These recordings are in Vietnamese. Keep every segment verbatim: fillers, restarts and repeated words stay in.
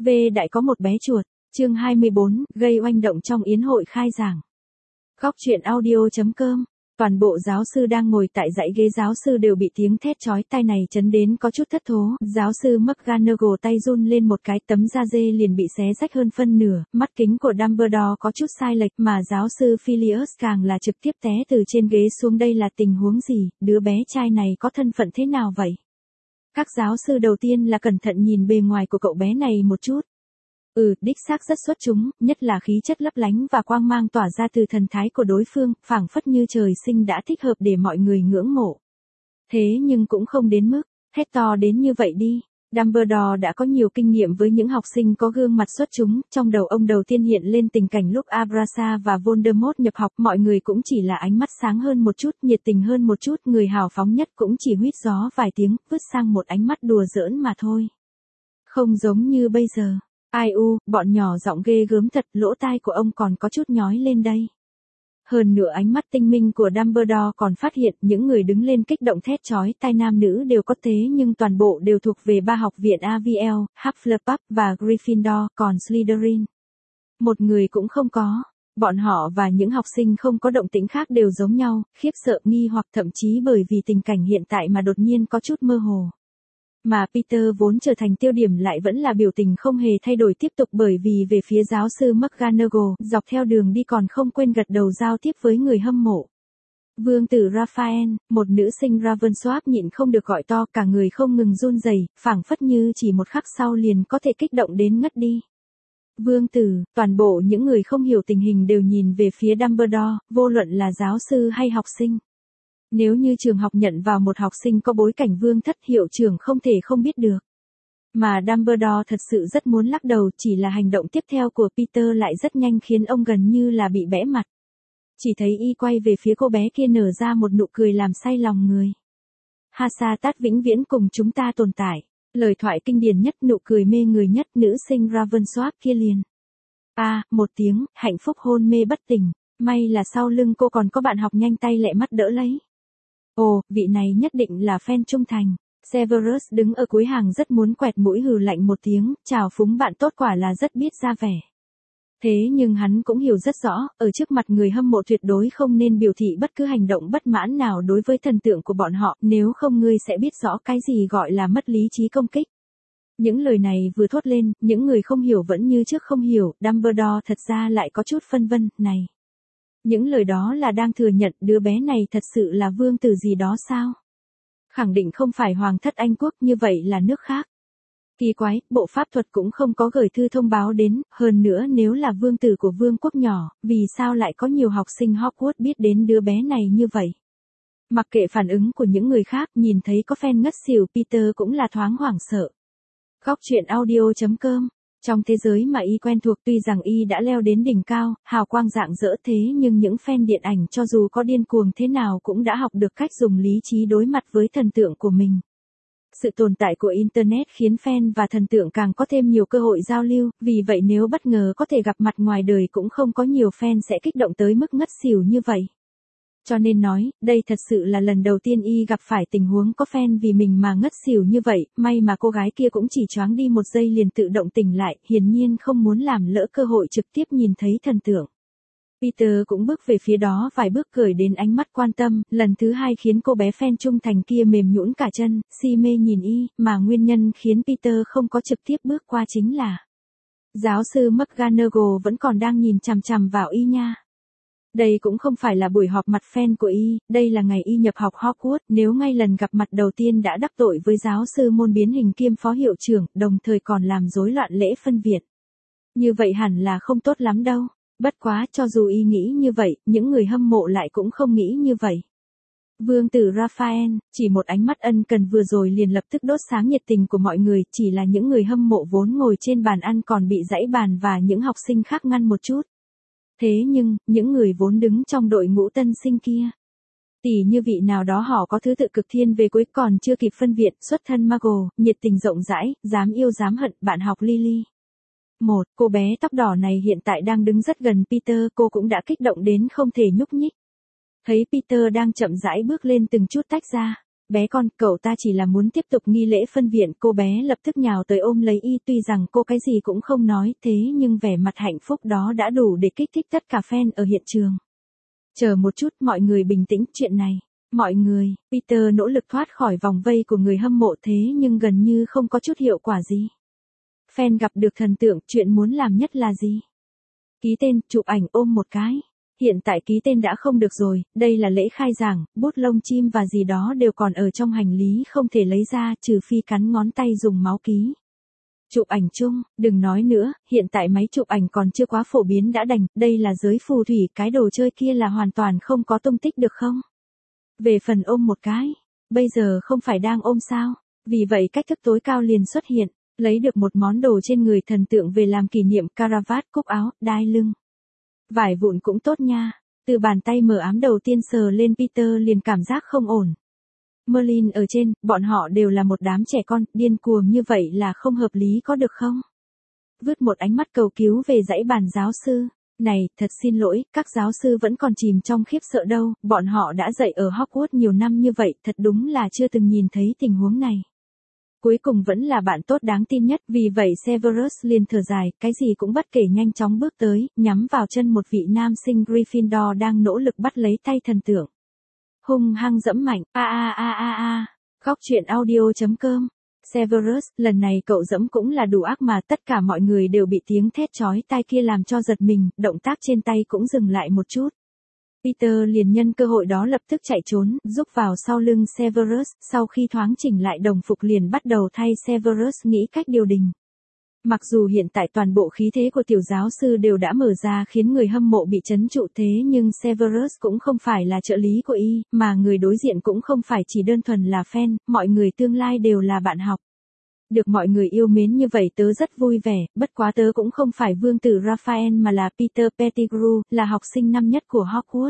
V đại có một bé chuột, chương hai mươi bốn, gây oanh động trong yến hội khai giảng. Góc truyện audio chấm com. Toàn bộ giáo sư đang ngồi tại dãy ghế giáo sư đều bị tiếng thét chói tai này chấn đến có chút thất thố. Giáo sư McGonagall tay run lên một cái, tấm da dê liền bị xé rách hơn phân nửa, mắt kính của Dumbledore có chút sai lệch mà giáo sư Philius càng là trực tiếp té từ trên ghế xuống. Đây là tình huống gì, đứa bé trai này có thân phận thế nào vậy? Các giáo sư đầu tiên là cẩn thận nhìn bề ngoài của cậu bé này một chút. Ừ, đích xác rất xuất chúng, nhất là khí chất lấp lánh và quang mang tỏa ra từ thần thái của đối phương, phảng phất như trời sinh đã thích hợp để mọi người ngưỡng mộ. Thế nhưng cũng không đến mức, hét to đến như vậy đi. Dumbledore đã có nhiều kinh nghiệm với những học sinh có gương mặt xuất chúng, trong đầu ông đầu tiên hiện lên tình cảnh lúc Abrasa và Voldemort nhập học, mọi người cũng chỉ là ánh mắt sáng hơn một chút, nhiệt tình hơn một chút, người hào phóng nhất cũng chỉ huýt gió vài tiếng, vứt sang một ánh mắt đùa giỡn mà thôi. Không giống như bây giờ. Ai u, bọn nhỏ giọng ghê gớm thật, lỗ tai của ông còn có chút nhói lên đây. Hơn nữa ánh mắt tinh minh của Dumbledore còn phát hiện những người đứng lên kích động thét chói tai nam nữ đều có thế nhưng toàn bộ đều thuộc về ba học viện a vê lờ, Hufflepuff và Gryffindor, còn Slytherin. Một người cũng không có. Bọn họ và những học sinh không có động tĩnh khác đều giống nhau, khiếp sợ nghi hoặc thậm chí bởi vì tình cảnh hiện tại mà đột nhiên có chút mơ hồ. Mà Peter vốn trở thành tiêu điểm lại vẫn là biểu tình không hề thay đổi tiếp tục bởi vì về phía giáo sư McGonagall, dọc theo đường đi còn không quên gật đầu giao tiếp với người hâm mộ. Vương tử Raphael, một nữ sinh Ravensworth nhịn không được gọi to, cả người không ngừng run rẩy, phảng phất như chỉ một khắc sau liền có thể kích động đến ngất đi. Vương tử, toàn bộ những người không hiểu tình hình đều nhìn về phía Dumbledore, vô luận là giáo sư hay học sinh. Nếu như trường học nhận vào một học sinh có bối cảnh vương thất, hiệu trưởng không thể không biết được. Mà Dumbledore thật sự rất muốn lắc đầu, chỉ là hành động tiếp theo của Peter lại rất nhanh khiến ông gần như là bị bẽ mặt. Chỉ thấy y quay về phía cô bé kia nở ra một nụ cười làm say lòng người. Hasatat vĩnh viễn cùng chúng ta tồn tại. Lời thoại kinh điển nhất, nụ cười mê người nhất, nữ sinh Ravensworth kia liền. A, à, một tiếng, hạnh phúc hôn mê bất tỉnh. May là sau lưng cô còn có bạn học nhanh tay lẹ mắt đỡ lấy. Ồ, vị này nhất định là fan trung thành. Severus đứng ở cuối hàng rất muốn quẹt mũi hừ lạnh một tiếng, chào phúng bạn tốt quả là rất biết ra vẻ. Thế nhưng hắn cũng hiểu rất rõ, ở trước mặt người hâm mộ tuyệt đối không nên biểu thị bất cứ hành động bất mãn nào đối với thần tượng của bọn họ, nếu không ngươi sẽ biết rõ cái gì gọi là mất lý trí công kích. Những lời này vừa thốt lên, những người không hiểu vẫn như trước không hiểu, Dumbledore thật ra lại có chút phân vân, này. Những lời đó là đang thừa nhận đứa bé này thật sự là vương tử gì đó sao? Khẳng định không phải hoàng thất Anh quốc, như vậy là nước khác. Kỳ quái, bộ pháp thuật cũng không có gửi thư thông báo đến, hơn nữa nếu là vương tử của vương quốc nhỏ, vì sao lại có nhiều học sinh Hogwarts biết đến đứa bé này như vậy? Mặc kệ phản ứng của những người khác, nhìn thấy có fan ngất xỉu, Peter cũng là thoáng hoảng sợ. Góc truyện audio chấm com. Trong thế giới mà y quen thuộc, tuy rằng y đã leo đến đỉnh cao, hào quang rạng rỡ thế nhưng những fan điện ảnh cho dù có điên cuồng thế nào cũng đã học được cách dùng lý trí đối mặt với thần tượng của mình. Sự tồn tại của Internet khiến fan và thần tượng càng có thêm nhiều cơ hội giao lưu, vì vậy nếu bất ngờ có thể gặp mặt ngoài đời cũng không có nhiều fan sẽ kích động tới mức ngất xỉu như vậy. Cho nên nói, đây thật sự là lần đầu tiên y gặp phải tình huống có fan vì mình mà ngất xỉu như vậy, may mà cô gái kia cũng chỉ choáng đi một giây liền tự động tỉnh lại, hiển nhiên không muốn làm lỡ cơ hội trực tiếp nhìn thấy thần tượng. Peter cũng bước về phía đó vài bước gửi đến ánh mắt quan tâm, lần thứ hai khiến cô bé fan trung thành kia mềm nhũn cả chân, si mê nhìn y, mà nguyên nhân khiến Peter không có trực tiếp bước qua chính là giáo sư McGonagall vẫn còn đang nhìn chằm chằm vào y nha. Đây cũng không phải là buổi họp mặt fan của y, đây là ngày y nhập học Hogwarts, nếu ngay lần gặp mặt đầu tiên đã đắc tội với giáo sư môn biến hình kiêm phó hiệu trưởng, đồng thời còn làm rối loạn lễ phân viện. Như vậy hẳn là không tốt lắm đâu, bất quá cho dù y nghĩ như vậy, những người hâm mộ lại cũng không nghĩ như vậy. Vương tử Raphael, chỉ một ánh mắt ân cần vừa rồi liền lập tức đốt sáng nhiệt tình của mọi người, chỉ là những người hâm mộ vốn ngồi trên bàn ăn còn bị dãy bàn và những học sinh khác ngăn một chút. Thế nhưng, những người vốn đứng trong đội ngũ tân sinh kia, tỉ như vị nào đó họ có thứ tự cực thiên về cuối còn chưa kịp phân viện, xuất thân Muggle, nhiệt tình rộng rãi, dám yêu dám hận, bạn học Lily. Một, cô bé tóc đỏ này hiện tại đang đứng rất gần Peter, cô cũng đã kích động đến không thể nhúc nhích. Thấy Peter đang chậm rãi bước lên từng chút tách ra, bé con, cậu ta chỉ là muốn tiếp tục nghi lễ phân viện. Cô bé lập tức nhào tới ôm lấy y, tuy rằng cô cái gì cũng không nói, thế nhưng vẻ mặt hạnh phúc đó đã đủ để kích thích tất cả fan ở hiện trường. Chờ một chút, mọi người bình tĩnh, chuyện này. Mọi người, Peter nỗ lực thoát khỏi vòng vây của người hâm mộ thế nhưng gần như không có chút hiệu quả gì. Fan gặp được thần tượng, chuyện muốn làm nhất là gì? Ký tên, chụp ảnh, ôm một cái. Hiện tại ký tên đã không được rồi, đây là lễ khai giảng, bút lông chim và gì đó đều còn ở trong hành lý không thể lấy ra trừ phi cắn ngón tay dùng máu ký. Chụp ảnh chung, đừng nói nữa, hiện tại máy chụp ảnh còn chưa quá phổ biến đã đành, đây là giới phù thủy, cái đồ chơi kia là hoàn toàn không có tung tích được không? Về phần ôm một cái, bây giờ không phải đang ôm sao? Vì vậy cách thức tối cao liền xuất hiện, lấy được một món đồ trên người thần tượng về làm kỷ niệm, caravat, cúc áo, đai lưng. Vải vụn cũng tốt nha, từ bàn tay mờ ám đầu tiên sờ lên Peter liền cảm giác không ổn. Merlin ở trên, bọn họ đều là một đám trẻ con, điên cuồng như vậy là không hợp lý có được không? Vứt một ánh mắt cầu cứu về dãy bàn giáo sư. Này, thật xin lỗi, các giáo sư vẫn còn chìm trong khiếp sợ đâu, bọn họ đã dạy ở Hogwarts nhiều năm như vậy, thật đúng là chưa từng nhìn thấy tình huống này. Cuối cùng vẫn là bạn tốt đáng tin nhất, vì vậy Severus liền thở dài, cái gì cũng bất kể nhanh chóng bước tới, nhắm vào chân một vị nam sinh Gryffindor đang nỗ lực bắt lấy tay thần tượng. Hung hăng dẫm mạnh, a a a a a, góc truyện audio chấm com. Severus, lần này cậu dẫm cũng là đủ ác mà, tất cả mọi người đều bị tiếng thét chói tai kia làm cho giật mình, động tác trên tay cũng dừng lại một chút. Peter liền nhân cơ hội đó lập tức chạy trốn, rúc vào sau lưng Severus, sau khi thoáng chỉnh lại đồng phục liền bắt đầu thay Severus nghĩ cách điều đình. Mặc dù hiện tại toàn bộ khí thế của tiểu giáo sư đều đã mở ra khiến người hâm mộ bị trấn trụ thế nhưng Severus cũng không phải là trợ lý của y, mà người đối diện cũng không phải chỉ đơn thuần là fan, mọi người tương lai đều là bạn học. Được mọi người yêu mến như vậy tớ rất vui vẻ, bất quá tớ cũng không phải vương tử Raphael mà là Peter Pettigrew, là học sinh năm nhất của Hogwarts.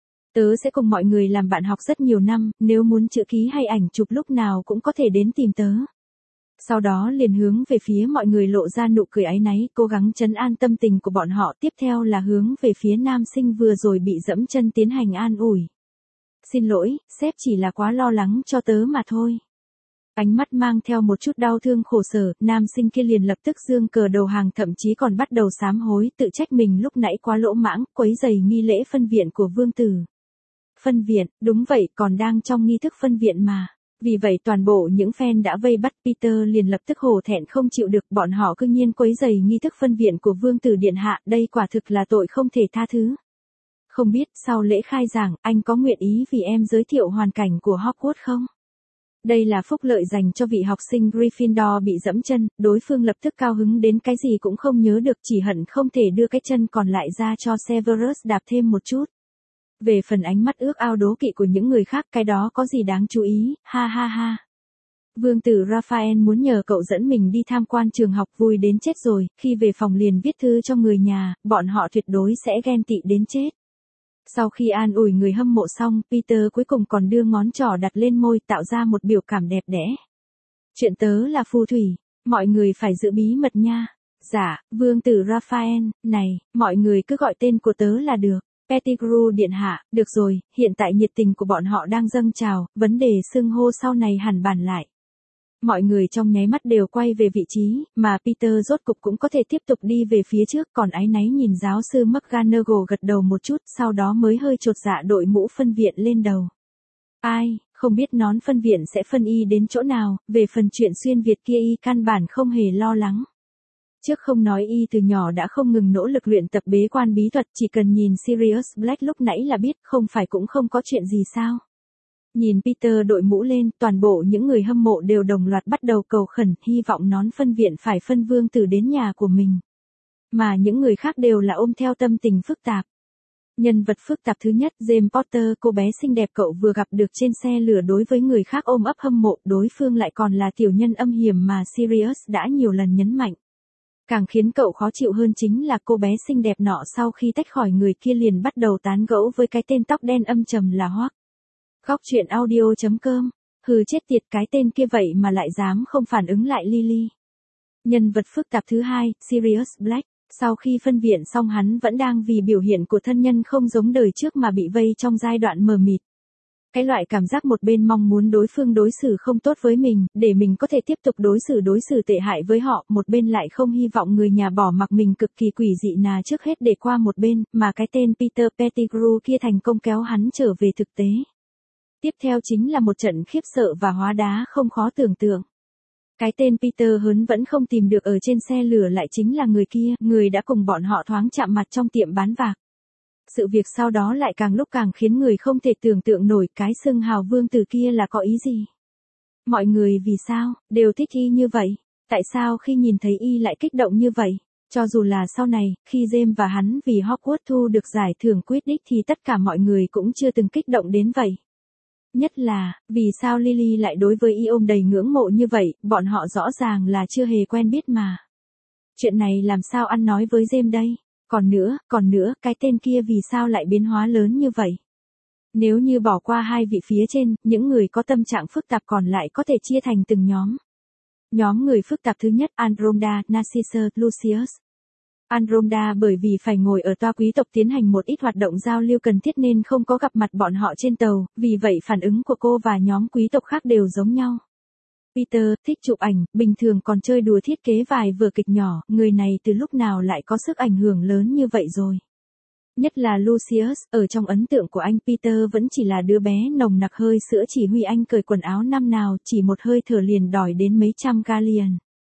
Tớ sẽ cùng mọi người làm bạn học rất nhiều năm, nếu muốn chữ ký hay ảnh chụp lúc nào cũng có thể đến tìm tớ. Sau đó liền hướng về phía mọi người lộ ra nụ cười áy náy, cố gắng trấn an tâm tình của bọn họ. Tiếp theo là hướng về phía nam sinh vừa rồi bị dẫm chân tiến hành an ủi. Xin lỗi, sếp chỉ là quá lo lắng cho tớ mà thôi. Ánh mắt mang theo một chút đau thương khổ sở, nam sinh kia liền lập tức giương cờ đầu hàng, thậm chí còn bắt đầu sám hối, tự trách mình lúc nãy quá lỗ mãng, quấy rầy nghi lễ phân viện của vương tử. Phân viện, đúng vậy, còn đang trong nghi thức phân viện mà. Vì vậy toàn bộ những fan đã vây bắt Peter liền lập tức hổ thẹn không chịu được, bọn họ cư nhiên quấy rầy nghi thức phân viện của vương tử điện hạ, đây quả thực là tội không thể tha thứ. Không biết sau lễ khai giảng, anh có nguyện ý vì em giới thiệu hoàn cảnh của Hogwarts không? Đây là phúc lợi dành cho vị học sinh Gryffindor bị dẫm chân, đối phương lập tức cao hứng đến cái gì cũng không nhớ được, chỉ hận không thể đưa cái chân còn lại ra cho Severus đạp thêm một chút. Về phần ánh mắt ước ao đố kỵ của những người khác, cái đó có gì đáng chú ý, ha ha ha. Vương tử Raphael muốn nhờ cậu dẫn mình đi tham quan trường học, vui đến chết rồi, khi về phòng liền viết thư cho người nhà, bọn họ tuyệt đối sẽ ghen tị đến chết. Sau khi an ủi người hâm mộ xong, Peter cuối cùng còn đưa ngón trỏ đặt lên môi tạo ra một biểu cảm đẹp đẽ. Chuyện tớ là phù thủy, mọi người phải giữ bí mật nha. Dạ, vương tử Raphael, này, mọi người cứ gọi tên của tớ là được. Pettigrew điện hạ, được rồi, hiện tại nhiệt tình của bọn họ đang dâng trào, vấn đề xưng hô sau này hẳn bàn lại. Mọi người trong nháy mắt đều quay về vị trí, mà Peter rốt cục cũng có thể tiếp tục đi về phía trước, còn áy náy nhìn giáo sư McGonagall gật đầu một chút, sau đó mới hơi chột dạ đội mũ phân viện lên đầu. Ai, không biết nón phân viện sẽ phân y đến chỗ nào, về phần chuyện xuyên Việt kia y căn bản không hề lo lắng. Trước không nói y từ nhỏ đã không ngừng nỗ lực luyện tập bế quan bí thuật, chỉ cần nhìn Sirius Black lúc nãy là biết, không phải cũng không có chuyện gì sao. Nhìn Peter đội mũ lên, toàn bộ những người hâm mộ đều đồng loạt bắt đầu cầu khẩn, hy vọng nón phân viện phải phân vương tử đến nhà của mình. Mà những người khác đều là ôm theo tâm tình phức tạp. Nhân vật phức tạp thứ nhất, James Potter, cô bé xinh đẹp cậu vừa gặp được trên xe lửa, đối với người khác ôm ấp hâm mộ, đối phương lại còn là tiểu nhân âm hiểm mà Sirius đã nhiều lần nhấn mạnh. Càng khiến cậu khó chịu hơn chính là cô bé xinh đẹp nọ sau khi tách khỏi người kia liền bắt đầu tán gẫu với cái tên tóc đen âm trầm là Hoắc. Góc truyện audio chấm com, hừ chết tiệt, cái tên kia vậy mà lại dám không phản ứng lại Lily. Nhân vật phức tạp thứ hai, Sirius Black, sau khi phân viện xong hắn vẫn đang vì biểu hiện của thân nhân không giống đời trước mà bị vây trong giai đoạn mờ mịt. Cái loại cảm giác một bên mong muốn đối phương đối xử không tốt với mình, để mình có thể tiếp tục đối xử đối xử tệ hại với họ, một bên lại không hy vọng người nhà bỏ mặc mình cực kỳ quỷ dị nà trước hết để qua một bên, mà cái tên Peter Pettigrew kia thành công kéo hắn trở về thực tế. Tiếp theo chính là một trận khiếp sợ và hóa đá không khó tưởng tượng. Cái tên Peter Hớn vẫn không tìm được ở trên xe lửa lại chính là người kia, người đã cùng bọn họ thoáng chạm mặt trong tiệm bán vạc. Sự việc sau đó lại càng lúc càng khiến người không thể tưởng tượng nổi cái xưng hào vương tử kia là có ý gì. Mọi người vì sao, đều thích y như vậy, tại sao khi nhìn thấy y lại kích động như vậy, cho dù là sau này, khi James và hắn vì Hogwarts thu được giải thưởng Quidditch thì tất cả mọi người cũng chưa từng kích động đến vậy. Nhất là, vì sao Lily lại đối với y ôm đầy ngưỡng mộ như vậy, bọn họ rõ ràng là chưa hề quen biết mà. Chuyện này làm sao ăn nói với James đây? Còn nữa, còn nữa, cái tên kia vì sao lại biến hóa lớn như vậy? Nếu như bỏ qua hai vị phía trên, những người có tâm trạng phức tạp còn lại có thể chia thành từng nhóm. Nhóm người phức tạp thứ nhất, Andromeda, Narcissus, Lucius. Andromeda bởi vì phải ngồi ở toa quý tộc tiến hành một ít hoạt động giao lưu cần thiết nên không có gặp mặt bọn họ trên tàu, vì vậy phản ứng của cô và nhóm quý tộc khác đều giống nhau. Peter, thích chụp ảnh, bình thường còn chơi đùa thiết kế vài vở kịch nhỏ, người này từ lúc nào lại có sức ảnh hưởng lớn như vậy rồi. Nhất là Lucius, ở trong ấn tượng của anh Peter vẫn chỉ là đứa bé nồng nặc hơi sữa chỉ huy anh cởi quần áo năm nào chỉ một hơi thở liền đòi đến mấy trăm galleon.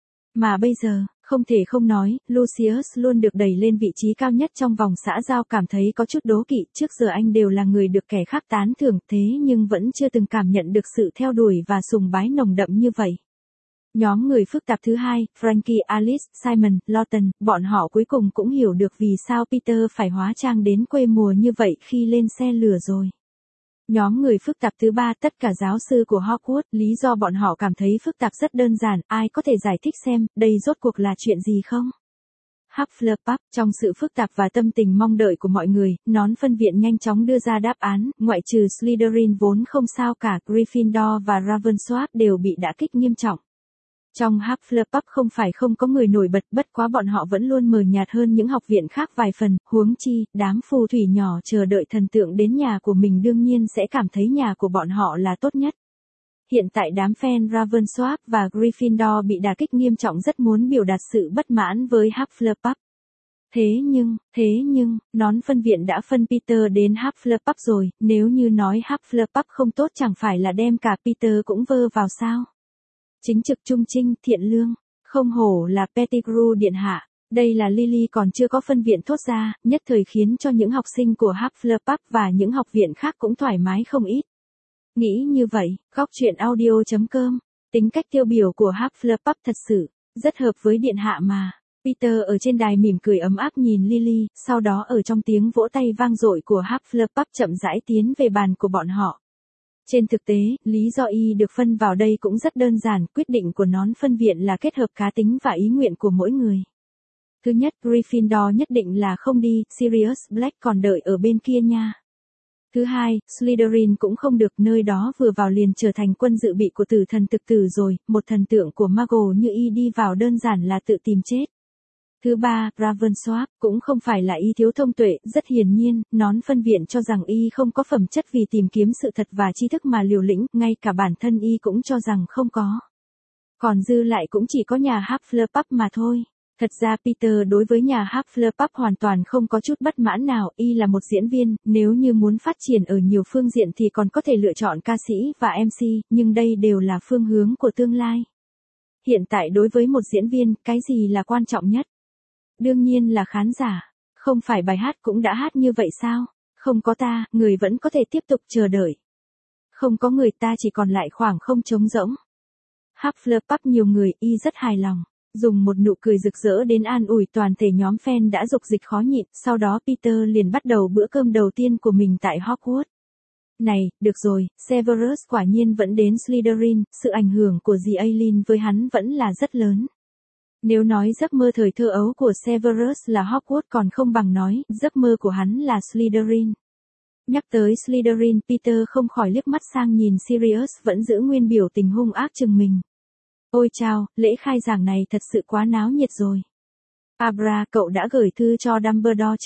Mà bây giờ, không thể không nói, Lucius luôn được đẩy lên vị trí cao nhất trong vòng xã giao cảm thấy có chút đố kỵ, trước giờ anh đều là người được kẻ khác tán thưởng thế nhưng vẫn chưa từng cảm nhận được sự theo đuổi và sùng bái nồng đậm như vậy. Nhóm người phức tạp thứ hai, Frankie, Alice, Simon, Lawton, bọn họ cuối cùng cũng hiểu được vì sao Peter phải hóa trang đến quê mùa như vậy khi lên xe lửa rồi. Nhóm người phức tạp thứ ba, tất cả giáo sư của Hogwarts, lý do bọn họ cảm thấy phức tạp rất đơn giản, ai có thể giải thích xem, đây rốt cuộc là chuyện gì không? Hufflepuff, trong sự phức tạp và tâm tình mong đợi của mọi người, nón phân viện nhanh chóng đưa ra đáp án, ngoại trừ Slytherin vốn không sao cả, Gryffindor và Ravenclaw đều bị đả kích nghiêm trọng. Trong Hufflepuff không phải không có người nổi bật, bất quá bọn họ vẫn luôn mờ nhạt hơn những học viện khác vài phần, huống chi, đám phù thủy nhỏ chờ đợi thần tượng đến nhà của mình đương nhiên sẽ cảm thấy nhà của bọn họ là tốt nhất. Hiện tại đám fan Ravenclaw và Gryffindor bị đả kích nghiêm trọng rất muốn biểu đạt sự bất mãn với Hufflepuff. Thế nhưng, thế nhưng, nón phân viện đã phân Peter đến Hufflepuff rồi, nếu như nói Hufflepuff không tốt chẳng phải là đem cả Peter cũng vơ vào sao? Chính trực trung trinh, thiện lương, không hổ là Pettigrew điện hạ, đây là Lily còn chưa có phân viện thốt ra, nhất thời khiến cho những học sinh của Hufflepuff và những học viện khác cũng thoải mái không ít. Nghĩ như vậy, góc truyện audio chấm com, tính cách tiêu biểu của Hufflepuff thật sự, rất hợp với điện hạ mà. Peter ở trên đài mỉm cười ấm áp nhìn Lily, sau đó ở trong tiếng vỗ tay vang dội của Hufflepuff chậm rãi tiến về bàn của bọn họ. Trên thực tế, lý do y được phân vào đây cũng rất đơn giản, quyết định của nón phân viện là kết hợp cá tính và ý nguyện của mỗi người. Thứ nhất, Gryffindor nhất định là không đi, Sirius Black còn đợi ở bên kia nha. Thứ hai, Slytherin cũng không được, nơi đó vừa vào liền trở thành quân dự bị của tử thần thực tử rồi, một thần tượng của Muggle như y đi vào đơn giản là tự tìm chết. Thứ ba, Ravenclaw, cũng không phải là y thiếu thông tuệ, rất hiển nhiên, nón phân viện cho rằng y không có phẩm chất vì tìm kiếm sự thật và tri thức mà liều lĩnh, ngay cả bản thân y cũng cho rằng không có. Còn dư lại cũng chỉ có nhà Hufflepuff mà thôi. Thật ra Peter đối với nhà Hufflepuff hoàn toàn không có chút bất mãn nào, y là một diễn viên, nếu như muốn phát triển ở nhiều phương diện thì còn có thể lựa chọn ca sĩ và em xê, nhưng đây đều là phương hướng của tương lai. Hiện tại đối với một diễn viên, cái gì là quan trọng nhất? Đương nhiên là khán giả. Không phải bài hát cũng đã hát như vậy sao? Không có ta, người vẫn có thể tiếp tục chờ đợi. Không có người ta chỉ còn lại khoảng không trống rỗng. Hufflepuff nhiều người, y rất hài lòng. Dùng một nụ cười rực rỡ đến an ủi toàn thể nhóm fan đã dục dịch khó nhịn, sau đó Peter liền bắt đầu bữa cơm đầu tiên của mình tại Hogwarts. Này, được rồi, Severus quả nhiên vẫn đến Slytherin, sự ảnh hưởng của dì Aileen với hắn vẫn là rất lớn. Nếu nói giấc mơ thời thơ ấu của Severus là Hogwarts còn không bằng nói, giấc mơ của hắn là Slytherin. Nhắc tới Slytherin, Peter không khỏi liếc mắt sang nhìn Sirius vẫn giữ nguyên biểu tình hung ác chừng mình. Ôi chao, lễ khai giảng này thật sự quá náo nhiệt rồi. Abra, cậu đã gửi thư cho Dumbledore chưa?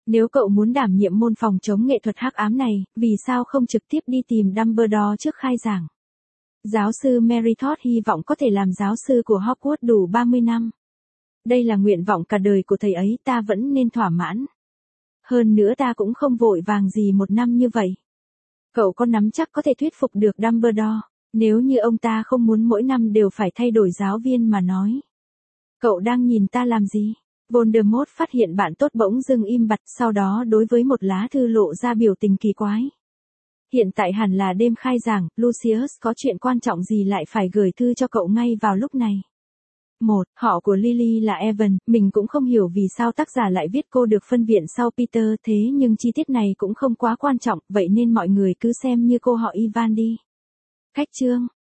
Nếu cậu muốn đảm nhiệm môn phòng chống nghệ thuật hắc ám này, vì sao không trực tiếp đi tìm Dumbledore trước khai giảng? Giáo sư Meritot hy vọng có thể làm giáo sư của Hogwarts đủ ba mươi năm. Đây là nguyện vọng cả đời của thầy ấy, ta vẫn nên thỏa mãn. Hơn nữa ta cũng không vội vàng gì một năm như vậy. Cậu có nắm chắc có thể thuyết phục được Dumbledore, nếu như ông ta không muốn mỗi năm đều phải thay đổi giáo viên mà nói. Cậu đang nhìn ta làm gì? Voldemort phát hiện bạn tốt bỗng dưng im bặt, sau đó đối với một lá thư lộ ra biểu tình kỳ quái. Hiện tại hẳn là đêm khai giảng, Lucius có chuyện quan trọng gì lại phải gửi thư cho cậu ngay vào lúc này? Một, họ của Lily là Evan, mình cũng không hiểu vì sao tác giả lại viết cô được phân viện sau Peter, thế nhưng chi tiết này cũng không quá quan trọng, vậy nên mọi người cứ xem như cô họ Ivan đi. Cách chương